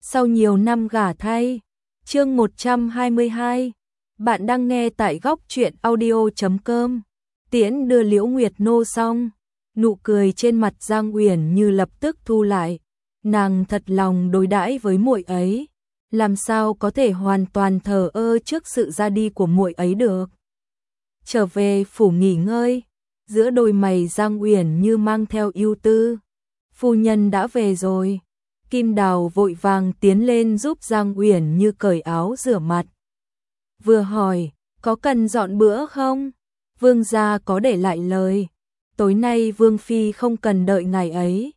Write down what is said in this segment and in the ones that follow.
Sau nhiều năm gả thay. Chương 122. Bạn đang nghe tại góc truyện audio.com. Tiễn đưa Liễu Nguyệt Nô xong, nụ cười trên mặt Giang Uyển Như lập tức thu lại. Nàng thật lòng đối đãi với muội ấy, làm sao có thể hoàn toàn thờ ơ trước sự ra đi của muội ấy được. Trở về phủ nghỉ ngơi, giữa đôi mày Giang Uyển Như mang theo ưu tư. Phu nhân đã về rồi. Kim Đào vội vàng tiến lên giúp Giang Uyển Như cởi áo rửa mặt. Vừa hỏi, có cần dọn bữa không? Vương gia có để lại lời, tối nay Vương phi không cần đợi ngày ấy.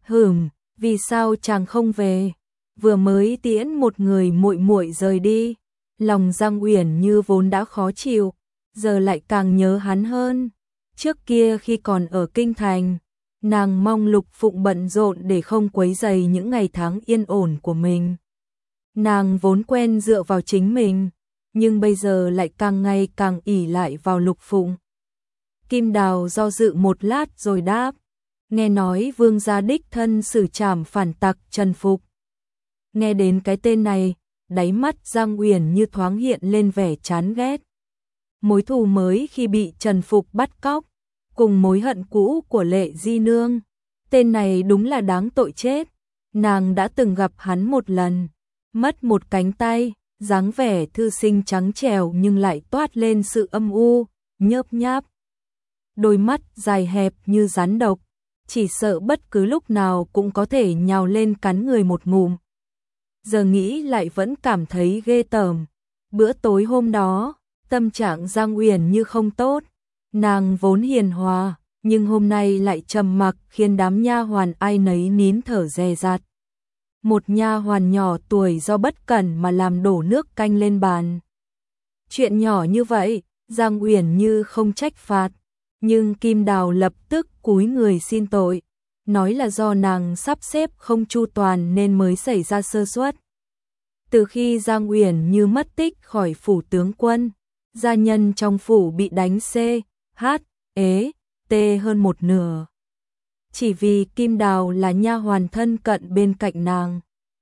Vì sao chàng không về? Vừa mới tiễn một người muội muội rời đi, lòng Giang Uyển Như vốn đã khó chịu, giờ lại càng nhớ hắn hơn. Trước kia khi còn ở kinh thành, nàng mong Lục Phụng bận rộn để không quấy rầy những ngày tháng yên ổn của mình. Nàng vốn quen dựa vào chính mình, nhưng bây giờ lại càng ngày càng ỷ lại vào Lục Phụng. Kim Đào do dự một lát rồi đáp, nghe nói Vương gia đích thân xử trảm phản tặc Trần Phục. Nghe đến cái tên này, đáy mắt Giang Uyển Như thoáng hiện lên vẻ chán ghét. Mối thù mới khi bị Trần Phục bắt cóc, cùng mối hận cũ của Lệ Di Nương, tên này đúng là đáng tội chết. Nàng đã từng gặp hắn một lần, mất một cánh tay, dáng vẻ thư sinh trắng trẻo nhưng lại toát lên sự âm u, nhớp nháp. Đôi mắt dài hẹp như rắn độc, chỉ sợ bất cứ lúc nào cũng có thể nhào lên cắn người một ngụm. Giờ nghĩ lại vẫn cảm thấy ghê tởm. Bữa tối hôm đó, tâm trạng Giang Uyển Như không tốt. Nàng vốn hiền hòa, nhưng hôm nay lại trầm mặc khiến đám nha hoàn ai nấy nín thở dè dặt. Một nha hoàn nhỏ tuổi do bất cẩn mà làm đổ nước canh lên bàn. Chuyện nhỏ như vậy, Giang Uyển Như không trách phạt, nhưng Kim Đào lập tức cúi người xin tội, nói là do nàng sắp xếp không chu toàn nên mới xảy ra sơ suất. Từ khi Giang Uyển Như mất tích khỏi phủ tướng quân, gia nhân trong phủ bị đánh CHT hơn một nửa. Chỉ vì Kim Đào là nha hoàn thân cận bên cạnh nàng,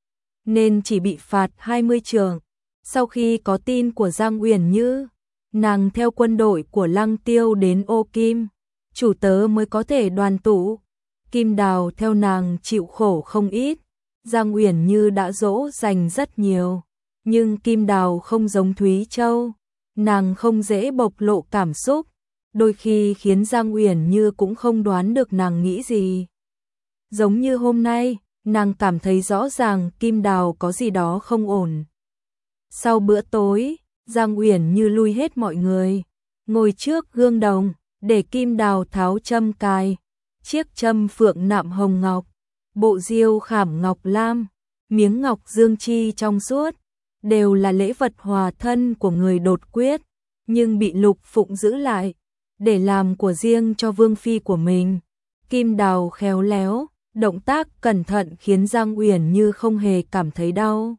nên chỉ bị phạt 20 trượng. Sau khi có tin của Giang Uyển Như, nàng theo quân đội của Lăng Tiêu đến Ô Kim, chủ tớ mới có thể đoàn tụ. Kim Đào theo nàng chịu khổ không ít, Giang Uyển Như đã dỗ dành rất nhiều, nhưng Kim Đào không giống Thúy Châu, nàng không dễ bộc lộ cảm xúc, đôi khi khiến Giang Uyển Như cũng không đoán được nàng nghĩ gì. Giống như hôm nay, nàng cảm thấy rõ ràng Kim Đào có gì đó không ổn. Sau bữa tối, Giang Uyển Như lui hết mọi người, ngồi trước gương đồng, để Kim Đào tháo châm cài, chiếc châm phượng nạm hồng ngọc, bộ diêu khảm ngọc lam, miếng ngọc dương chi trong suốt, đều là lễ vật hòa thân của người đột quyết, nhưng bị Lục Phụng giữ lại, để làm của riêng cho vương phi của mình. Kim Đào khéo léo, động tác cẩn thận khiến Giang Uyển Như không hề cảm thấy đau.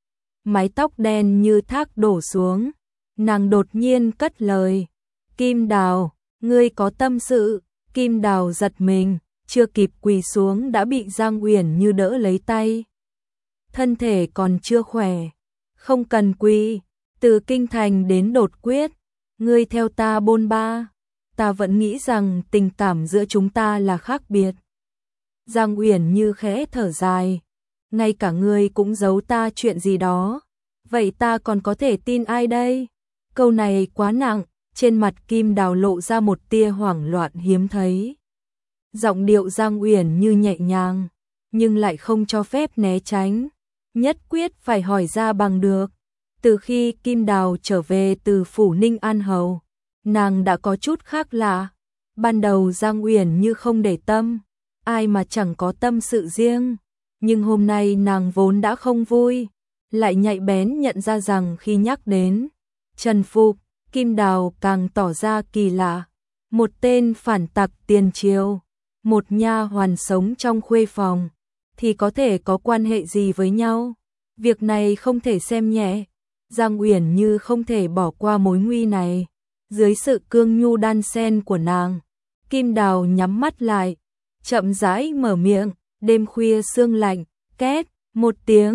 Mái tóc đen như thác đổ xuống, nàng đột nhiên cất lời, Kim Đào, ngươi có tâm sự. Kim Đào giật mình, chưa kịp quỳ xuống đã bị Giang Uyển Như đỡ lấy tay. Thân thể còn chưa khỏe, không cần quỳ, từ kinh thành đến đột quyết, ngươi theo ta bôn ba, ta vẫn nghĩ rằng tình cảm giữa chúng ta là khác biệt. Giang Uyển Như khẽ thở dài, ngay cả ngươi cũng giấu ta chuyện gì đó, vậy ta còn có thể tin ai đây? Câu này quá nặng, trên mặt Kim Đào lộ ra một tia hoảng loạn hiếm thấy. Giọng điệu Giang Uyển Như nhẹ nhàng, nhưng lại không cho phép né tránh, nhất quyết phải hỏi ra bằng được. Từ khi Kim Đào trở về từ phủ Ninh An Hầu, nàng đã có chút khác lạ. Ban đầu Giang Uyển Như không để tâm, ai mà chẳng có tâm sự riêng, nhưng hôm nay nàng vốn đã không vui, lại nhạy bén nhận ra rằng khi nhắc đến Trần Phục, Kim Đào càng tỏ ra kỳ lạ. Một tên phản tặc tiền triều, một nha hoàn sống trong khuê phòng, thì có thể có quan hệ gì với nhau? Việc này không thể xem nhẹ. Giang Uyển Như không thể bỏ qua mối nguy này. Dưới sự cương nhu đan sen của nàng, Kim Đào nhắm mắt lại, chậm rãi mở miệng. Đêm khuya sương lạnh, két một tiếng,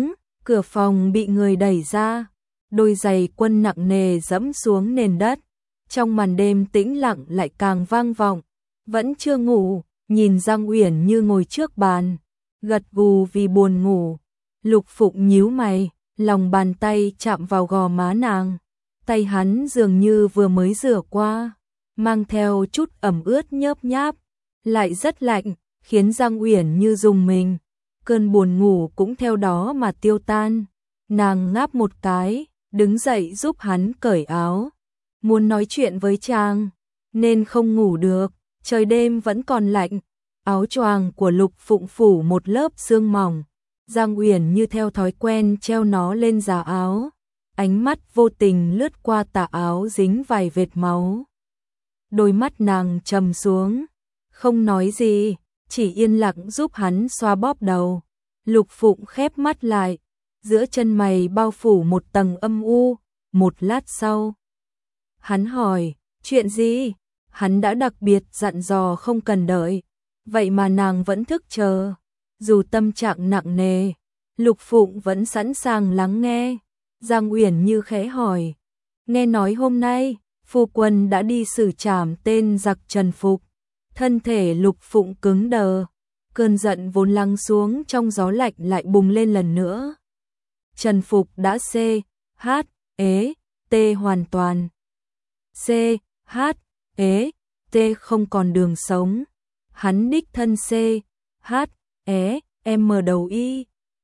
Cửa phòng bị người đẩy ra, đôi giày quân nặng nề dẫm xuống nền đất. Trong màn đêm tĩnh lặng lại càng vang vọng. Vẫn chưa ngủ, nhìn Giang Uyển Như ngồi trước bàn, gật gù vì buồn ngủ. Lục Phụng nhíu mày, lòng bàn tay chạm vào gò má nàng. Tay hắn dường như vừa mới rửa qua, mang theo chút ẩm ướt nhớp nháp, lại rất lạnh, khiến Giang Uyển Như rùng mình. Cơn buồn ngủ cũng theo đó mà tiêu tan. Nàng ngáp một cái, đứng dậy giúp hắn cởi áo. Muốn nói chuyện với chàng, nên không ngủ được, trời đêm vẫn còn lạnh. Áo choàng của Lục Phụng phủ một lớp sương mỏng. Giang Uyển Như theo thói quen treo nó lên giá áo. Ánh mắt vô tình lướt qua tà áo dính vài vệt máu. Đôi mắt nàng trầm xuống, không nói gì, chỉ yên lặng giúp hắn xoa bóp đầu. Lục Phụng khép mắt lại, giữa chân mày bao phủ một tầng âm u. Một lát sau, hắn hỏi, chuyện gì? Hắn đã đặc biệt dặn dò không cần đợi, vậy mà nàng vẫn thức chờ. Dù tâm trạng nặng nề, Lục Phụng vẫn sẵn sàng lắng nghe. Giang Uyển Như khẽ hỏi, nghe nói hôm nay, phu quân đã đi xử trảm tên giặc Trần Phục. Thân thể Lục Phụng cứng đờ, cơn giận vốn lắng xuống trong gió lạnh lại bùng lên lần nữa. Trần Phục đã C.H.E.T hoàn toàn. C.H.E.T không còn đường sống. Hắn đích thân C.H.E.M đầu Y.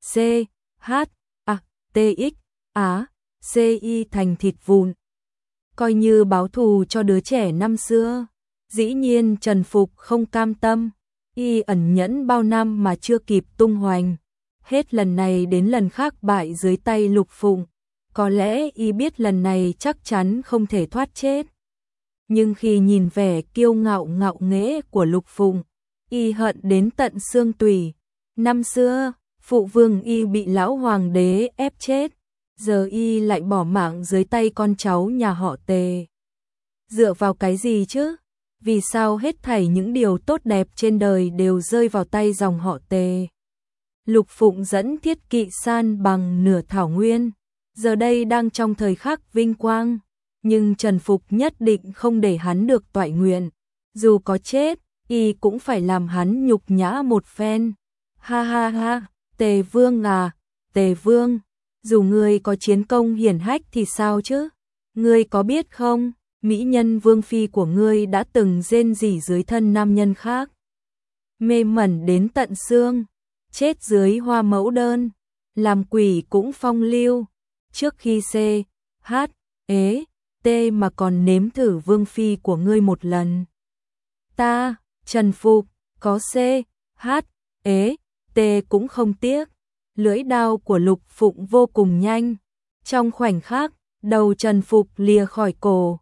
C.H.A.T.X. C.I thành thịt vụn. Coi như báo thù cho đứa trẻ năm xưa. Dĩ nhiên Trần Phục không cam tâm. Y ẩn nhẫn bao năm mà chưa kịp tung hoành. Hết lần này đến lần khác bại dưới tay Lục Phụng. Có lẽ Y biết lần này chắc chắn không thể thoát chết. Nhưng khi nhìn vẻ kiêu ngạo ngạo nghễ của Lục Phụng, Y hận đến tận xương tủy. Năm xưa, phụ vương Y bị lão hoàng đế ép chết. Giờ Y lại bỏ mạng dưới tay con cháu nhà họ Tề. Dựa vào cái gì chứ? Vì sao hết thảy những điều tốt đẹp trên đời đều rơi vào tay dòng họ Tề? Lục Phụng dẫn Thiết Kỵ san bằng nửa thảo nguyên, giờ đây đang trong thời khắc vinh quang, nhưng Trần Phục nhất định không để hắn được toại nguyện, dù có chết, Y cũng phải làm hắn nhục nhã một phen. Ha ha ha, Tề Vương à, Tề Vương, dù ngươi có chiến công hiển hách thì sao chứ? Ngươi có biết không, mỹ nhân vương phi của ngươi đã từng rên rỉ dưới thân nam nhân khác. Mê mẩn đến tận xương, chết dưới hoa mẫu đơn, làm quỷ cũng phong lưu. Trước khi C.H.E.T mà còn nếm thử vương phi của ngươi một lần. Ta, Trần Phục, có C.H.E.T cũng không tiếc. Lưỡi đao của Lục Phụng vô cùng nhanh. Trong khoảnh khắc, đầu Trần Phục lìa khỏi cổ.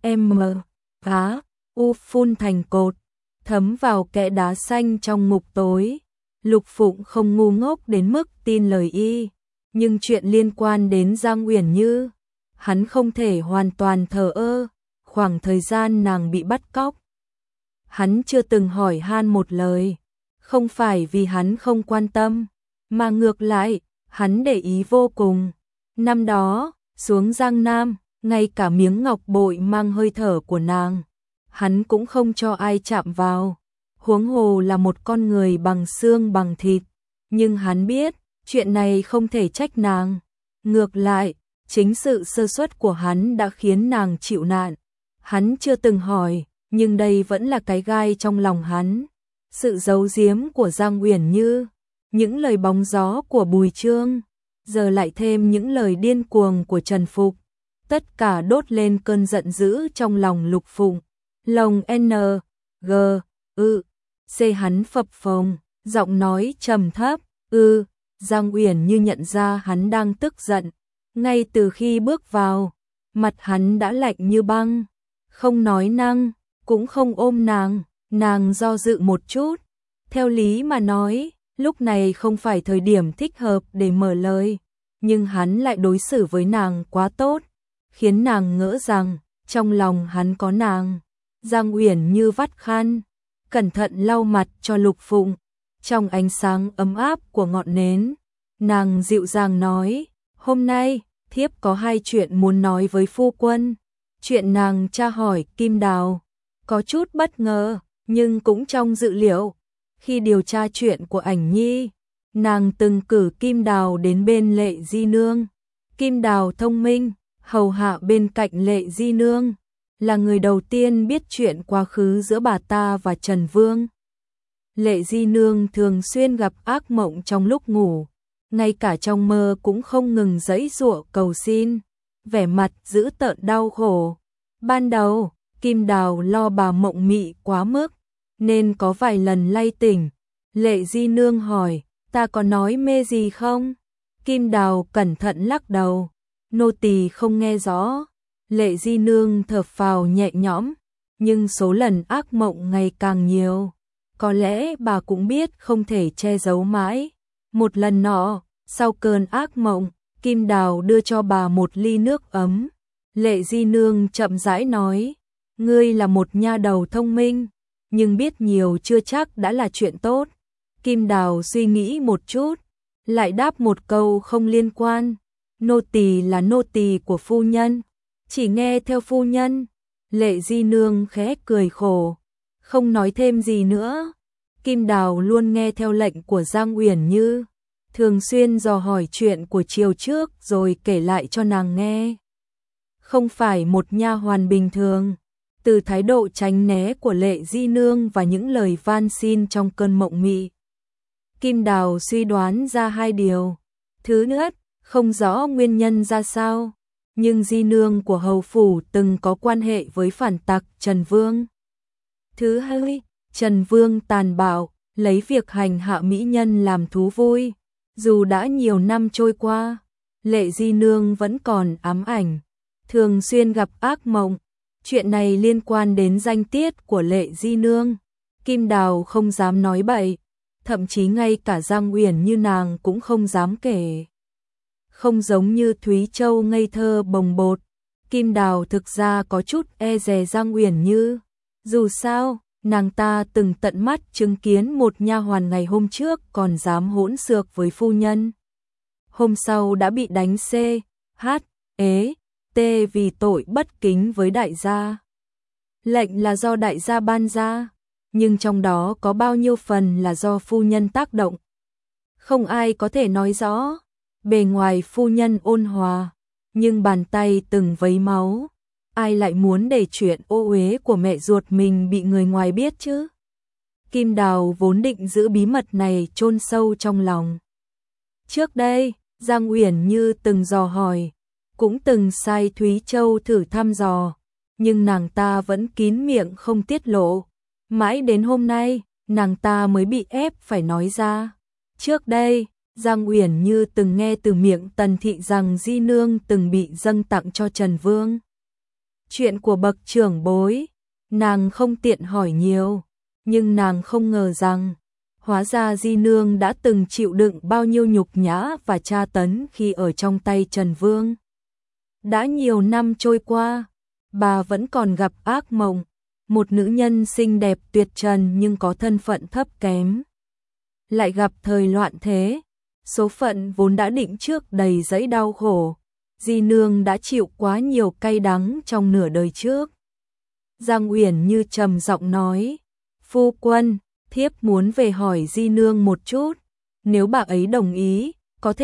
U phun thành cột, thấm vào kẽ đá xanh trong ngục tối. Lục Phụng không ngu ngốc đến mức tin lời Y, nhưng chuyện liên quan đến Giang Uyển Như, hắn không thể hoàn toàn thờ ơ. Khoảng thời gian nàng bị bắt cóc, hắn chưa từng hỏi han một lời, không phải vì hắn không quan tâm, mà ngược lại, hắn để ý vô cùng. Năm đó, xuống Giang Nam, ngay cả miếng ngọc bội mang hơi thở của nàng, hắn cũng không cho ai chạm vào, huống hồ là một con người bằng xương bằng thịt. Nhưng hắn biết, chuyện này không thể trách nàng. Ngược lại, chính sự sơ suất của hắn đã khiến nàng chịu nạn. Hắn chưa từng hỏi, nhưng đây vẫn là cái gai trong lòng hắn. Sự giấu giếm của Giang Uyển Như, những lời bóng gió của Bùi Chương, giờ lại thêm những lời điên cuồng của Trần Phục. Tất cả đốt lên cơn giận dữ trong lòng Lục Phụng. Lòng C hắn phập phồng, giọng nói trầm thấp. Giang Uyển Như nhận ra hắn đang tức giận. Ngay từ khi bước vào, mặt hắn đã lạnh như băng, không nói năng, cũng không ôm nàng. Nàng do dự một chút. Theo lý mà nói, lúc này không phải thời điểm thích hợp để mở lời, nhưng hắn lại đối xử với nàng quá tốt, khiến nàng ngỡ rằng trong lòng hắn có nàng. Giang Uyển Như vắt khăn, cẩn thận lau mặt cho Lục Phụng. Trong ánh sáng ấm áp của ngọn nến, Nàng dịu dàng nói, hôm nay, thiếp có hai chuyện muốn nói với phu quân. Chuyện nàng tra hỏi Kim Đào, có chút bất ngờ, nhưng cũng trong dự liệu. Khi điều tra chuyện của Ảnh Nhi, nàng từng cử Kim Đào đến bên Lệ Di Nương. Kim Đào thông minh, hầu hạ bên cạnh Lệ Di Nương, là người đầu tiên biết chuyện quá khứ giữa bà ta và Trần Vương. Lệ Di Nương thường xuyên gặp ác mộng trong lúc ngủ, ngay cả trong mơ cũng không ngừng giãy giụa cầu xin, vẻ mặt dữ tợn đau khổ. Ban đầu, Kim Đào lo bà mộng mị quá mức, nên có vài lần lay tỉnh. Lệ Di Nương hỏi, ta có nói mê gì không? Kim Đào cẩn thận lắc đầu, nô tỳ không nghe rõ. Lệ Di Nương thở phào nhẹ nhõm, nhưng số lần ác mộng ngày càng nhiều. Có lẽ bà cũng biết không thể che giấu mãi. Một lần nọ, sau cơn ác mộng, Kim Đào đưa cho bà một ly nước ấm. Lệ Di Nương chậm rãi nói, ngươi là một nha đầu thông minh, nhưng biết nhiều chưa chắc đã là chuyện tốt. Kim Đào suy nghĩ một chút, lại đáp một câu không liên quan, nô tỳ là nô tỳ của phu nhân, chỉ nghe theo phu nhân. Lệ Di Nương khẽ cười khổ, không nói thêm gì nữa. Kim Đào luôn nghe theo lệnh của Giang Uyển Như, thường xuyên dò hỏi chuyện của chiều trước rồi kể lại cho nàng nghe. Không phải một nha hoàn bình thường. Từ thái độ tránh né của Lệ Di Nương và những lời van xin trong cơn mộng mị, Kim Đào suy đoán ra hai điều. Thứ nhất, không rõ nguyên nhân ra sao, nhưng Di Nương của hầu phủ từng có quan hệ với phản tặc Trần Vương. Thứ hai, Trần Vương tàn bạo, lấy việc hành hạ mỹ nhân làm thú vui. Dù đã nhiều năm trôi qua, Lệ Di Nương vẫn còn ám ảnh, thường xuyên gặp ác mộng. Chuyện này liên quan đến danh tiết của Lệ Di Nương. Kim Đào không dám nói bậy, thậm chí ngay cả Giang Uyển Như nàng cũng không dám kể. Không giống như Thúy Châu ngây thơ bồng bột, Kim Đào thực ra có chút e dè Giang Uyển Như. Dù sao, nàng ta từng tận mắt chứng kiến một nha hoàn ngày hôm trước còn dám hỗn xược với phu nhân. Hôm sau đã bị đánh C, H, ế, T vì tội bất kính với đại gia. Lệnh là do đại gia ban ra, nhưng trong đó có bao nhiêu phần là do phu nhân tác động. Không ai có thể nói rõ. Bề ngoài phu nhân ôn hòa, nhưng bàn tay từng vấy máu. Ai lại muốn để chuyện ô uế của mẹ ruột mình bị người ngoài biết chứ? Kim Đào vốn định giữ bí mật này chôn sâu trong lòng. Trước đây, Giang Uyển Như từng dò hỏi, cũng từng sai Thúy Châu thử thăm dò, nhưng nàng ta vẫn kín miệng không tiết lộ. Mãi đến hôm nay, nàng ta mới bị ép phải nói ra. Trước đây, Giang Uyển Như từng nghe từ miệng Tần Thị rằng Di Nương từng bị dâng tặng cho Trần Vương. Chuyện của bậc trưởng bối, nàng không tiện hỏi nhiều, nhưng nàng không ngờ rằng, hóa ra Di Nương đã từng chịu đựng bao nhiêu nhục nhã và tra tấn khi ở trong tay Trần Vương. Đã nhiều năm trôi qua, bà vẫn còn gặp ác mộng, một nữ nhân xinh đẹp tuyệt trần nhưng có thân phận thấp kém. Lại gặp thời loạn thế, số phận vốn đã định trước đầy dẫy đau khổ. Di Nương đã chịu quá nhiều cay đắng trong nửa đời trước. Giang Uyển Như trầm giọng nói, phu quân, thiếp muốn về hỏi Di Nương một chút, nếu bà ấy đồng ý, có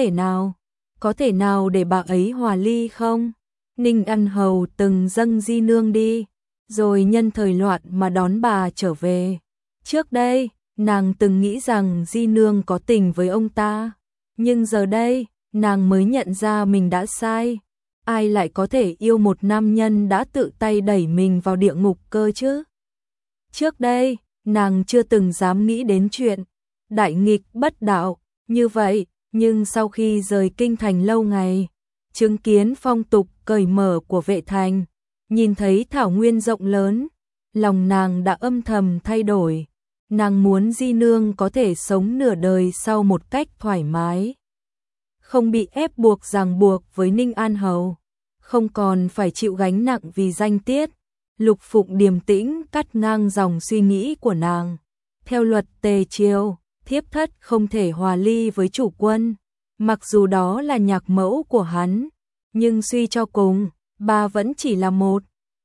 thể nào để bà ấy hòa ly không? Ninh Ân Hầu từng dâng Di Nương đi, rồi nhân thời loạn mà đón bà trở về. Trước đây, nàng từng nghĩ rằng Di Nương có tình với ông ta, nhưng giờ đây, nàng mới nhận ra mình đã sai. Ai lại có thể yêu một nam nhân đã tự tay đẩy mình vào địa ngục cơ chứ? Trước đây, nàng chưa từng dám nghĩ đến chuyện đại nghịch bất đạo như vậy, nhưng sau khi rời kinh thành lâu ngày, chứng kiến phong tục cởi mở của Vệ Thành, nhìn thấy thảo nguyên rộng lớn, lòng nàng đã âm thầm thay đổi. Nàng muốn Di Nương có thể sống nửa đời sau một cách thoải mái, không bị ép buộc ràng buộc với Ninh An Hầu, không còn phải chịu gánh nặng vì danh tiết. Lục Phụng điềm tĩnh cắt ngang dòng suy nghĩ của nàng. Theo luật tề triều, thiếp thất không thể hòa ly với chủ quân, Mặc dù đó là nhạc mẫu của hắn, nhưng suy cho cùng, bà vẫn chỉ là một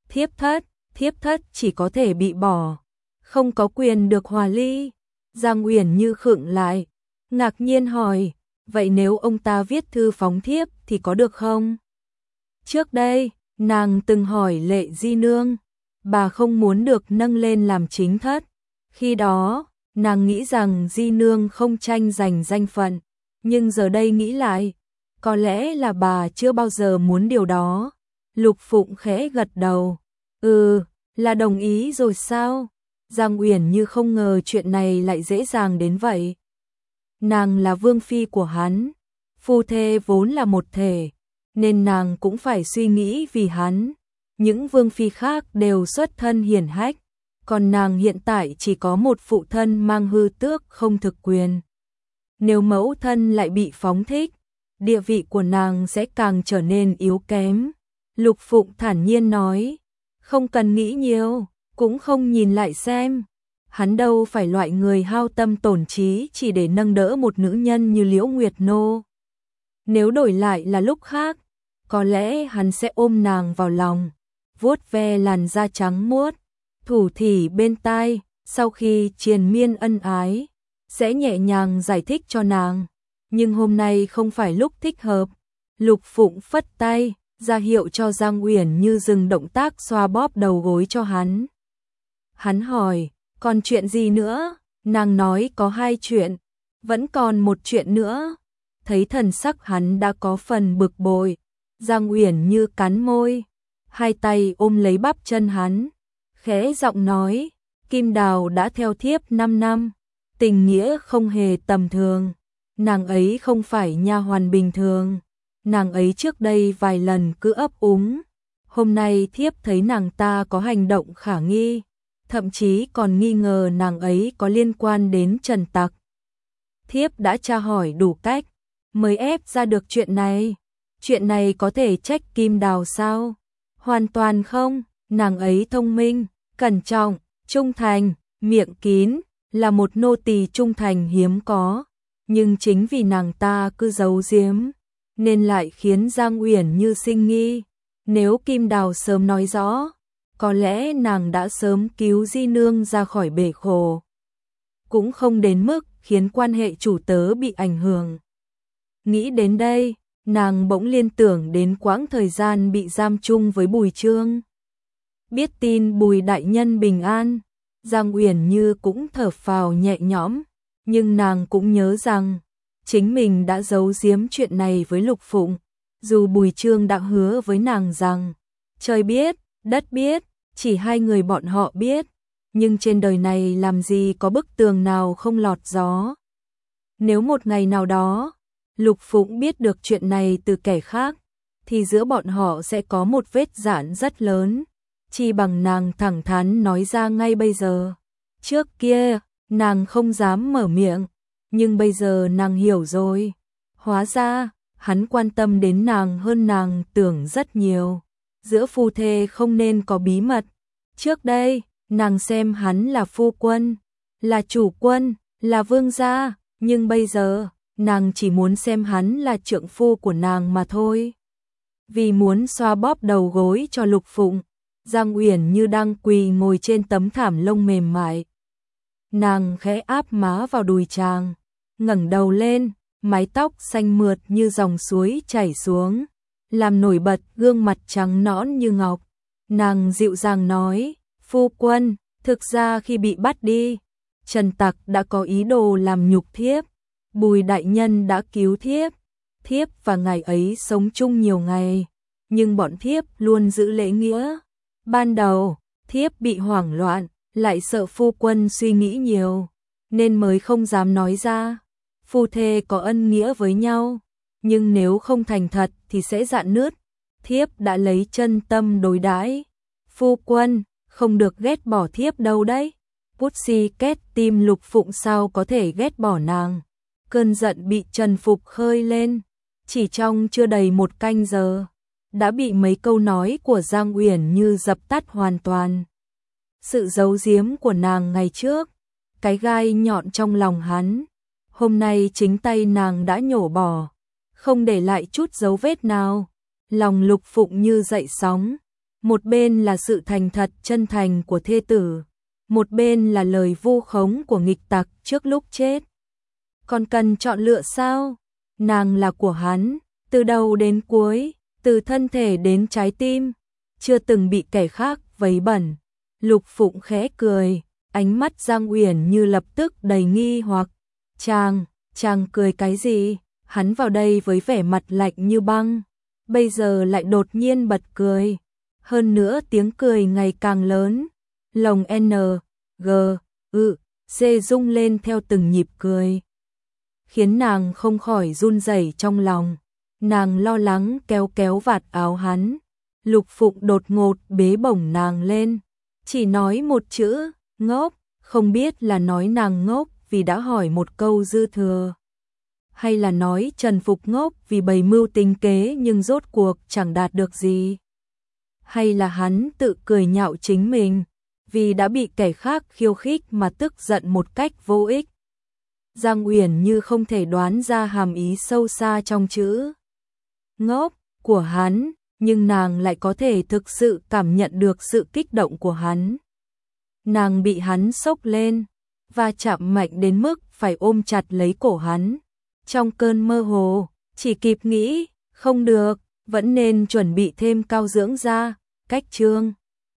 thiếp thất chỉ có thể bị bỏ, không có quyền được hòa ly. Giang Uyển Như khựng lại, ngạc nhiên hỏi, vậy nếu ông ta viết thư phóng thiếp thì có được không? Trước đây, nàng từng hỏi Lệ Di Nương, bà không muốn được nâng lên làm chính thất. Khi đó, nàng nghĩ rằng Di Nương không tranh giành danh phận, nhưng giờ đây nghĩ lại, có lẽ là bà chưa bao giờ muốn điều đó. Lục Phụng khẽ gật đầu, là đồng ý rồi sao? Giang Uyển Như không ngờ chuyện này lại dễ dàng đến vậy. Nàng là vương phi của hắn, phu thê vốn là một thể, nên nàng cũng phải suy nghĩ vì hắn. Những vương phi khác đều xuất thân hiển hách, còn nàng hiện tại chỉ có một phụ thân mang hư tước không thực quyền. Nếu mẫu thân lại bị phóng thích, địa vị của nàng sẽ càng trở nên yếu kém. Lục Phụng thản nhiên nói, không cần nghĩ nhiều, cũng không nhìn lại xem. Hắn đâu phải loại người hao tâm tổn trí chỉ để nâng đỡ một nữ nhân như Liễu Nguyệt Nô. Nếu đổi lại là lúc khác, có lẽ hắn sẽ ôm nàng vào lòng, vuốt ve làn da trắng muốt, thủ thỉ bên tai, sau khi triền miên ân ái, sẽ nhẹ nhàng giải thích cho nàng. Nhưng hôm nay không phải lúc thích hợp. Lục Phụng phất tay, ra hiệu cho Giang Uyển Như dừng động tác xoa bóp đầu gối cho hắn. Hắn hỏi, còn chuyện gì nữa? Nàng nói có 2 chuyện, vẫn còn một chuyện nữa. Thấy thần sắc hắn đã có phần bực bội, Giang Uyển Như cắn môi, 2 tay ôm lấy bắp chân hắn, khẽ giọng nói, Kim Đào đã theo thiếp 5 năm, tình nghĩa không hề tầm thường. Nàng ấy không phải nha hoàn bình thường, nàng ấy trước đây vài lần cứ ấp úng. Hôm nay thiếp thấy nàng ta có hành động khả nghi, thậm chí còn nghi ngờ nàng ấy có liên quan đến Trần Tặc. Thiếp đã tra hỏi đủ cách, mới ép ra được chuyện này. Chuyện này có thể trách Kim Đào sao? Hoàn toàn không, nàng ấy thông minh, cẩn trọng, trung thành, miệng kín, là một nô tỳ trung thành hiếm có. Nhưng chính vì nàng ta cứ giấu giếm, nên lại khiến Giang Uyển Như sinh nghi. Nếu Kim Đào sớm nói rõ, có lẽ nàng đã sớm cứu Di Nương ra khỏi bể khổ. Cũng không đến mức khiến quan hệ chủ tớ bị ảnh hưởng. Nghĩ đến đây, nàng bỗng liên tưởng đến quãng thời gian bị giam chung với Bùi Trương. Biết tin Bùi đại nhân bình an, Giang Uyển Như cũng thở phào nhẹ nhõm, nhưng nàng cũng nhớ rằng chính mình đã giấu giếm chuyện này với Lục Phụng, dù Bùi Trương đã hứa với nàng rằng trời biết, đất biết, chỉ 2 người bọn họ biết, nhưng trên đời này làm gì có bức tường nào không lọt gió. Nếu một ngày nào đó, Lục Phụng biết được chuyện này từ kẻ khác, thì giữa bọn họ sẽ có một vết rạn rất lớn, chi bằng nàng thẳng thắn nói ra ngay bây giờ. Trước kia, nàng không dám mở miệng, nhưng bây giờ nàng hiểu rồi. Hóa ra, hắn quan tâm đến nàng hơn nàng tưởng rất nhiều. Giữa phu thê không nên có bí mật. Trước đây, nàng xem hắn là phu quân, là chủ quân, là vương gia, nhưng bây giờ, nàng chỉ muốn xem hắn là trượng phu của nàng mà thôi. Vì muốn xoa bóp đầu gối cho Lục Phụng, Giang Uyển Như đang quỳ ngồi trên tấm thảm lông mềm mại. Nàng khẽ áp má vào đùi chàng, ngẩng đầu lên, mái tóc xanh mượt như dòng suối chảy xuống, làm nổi bật gương mặt trắng nõn như ngọc. Nàng dịu dàng nói, phu quân, thực ra khi bị bắt đi, Trần Tặc đã có ý đồ làm nhục thiếp. Bùi đại nhân đã cứu thiếp, thiếp và ngài ấy sống chung nhiều ngày, nhưng bọn thiếp luôn giữ lễ nghĩa. Ban đầu, thiếp bị hoảng loạn, lại sợ phu quân suy nghĩ nhiều, nên mới không dám nói ra. Phu thê có ân nghĩa với nhau, nhưng nếu không thành thật thì sẽ rạn nứt. Thiếp đã lấy chân tâm đối đãi. Phu quân, không được ghét bỏ thiếp đâu đấy. Pussycat tim Lục Phụng sao có thể ghét bỏ nàng. Cơn giận bị trần phục khơi lên, chỉ trong chưa đầy 1 canh giờ, đã bị mấy câu nói của Giang Uyển Như dập tắt hoàn toàn. Sự giấu giếm của nàng ngày trước, cái gai nhọn trong lòng hắn, hôm nay chính tay nàng đã nhổ bỏ. không để lại chút dấu vết nào. Lòng Lục Phụng như dậy sóng, một bên là sự thành thật chân thành của thê tử, một bên là lời vu khống của nghịch tặc trước lúc chết. Còn cần chọn lựa sao? Nàng là của hắn, từ đầu đến cuối, từ thân thể đến trái tim, chưa từng bị kẻ khác vấy bẩn. Lục Phụng khẽ cười, ánh mắt Giang Uyển Như lập tức đầy nghi hoặc. Chàng cười cái gì? Hắn vào đây với vẻ mặt lạnh như băng, bây giờ lại đột nhiên bật cười. Hơn nữa tiếng cười ngày càng lớn, lồng N, G, C rung lên theo từng nhịp cười, khiến nàng không khỏi run rẩy trong lòng. Nàng lo lắng kéo kéo vạt áo hắn. Lục Phụng đột ngột bế bổng nàng lên, chỉ nói một chữ, ngốc, không biết là nói nàng ngốc vì đã hỏi một câu dư thừa, hay là nói Trần Phục ngốc vì bày mưu tính kế nhưng rốt cuộc chẳng đạt được gì, hay là hắn tự cười nhạo chính mình vì đã bị kẻ khác khiêu khích mà tức giận một cách vô ích. Giang Uyển Như không thể đoán ra hàm ý sâu xa trong chữ ngốc của hắn, nhưng nàng lại có thể thực sự cảm nhận được sự kích động của hắn. Nàng bị hắn sốc lên và chạm mạnh đến mức phải ôm chặt lấy cổ hắn. Trong cơn mơ hồ, chỉ kịp nghĩ, không được, vẫn nên chuẩn bị thêm cao dưỡng da, cách chương.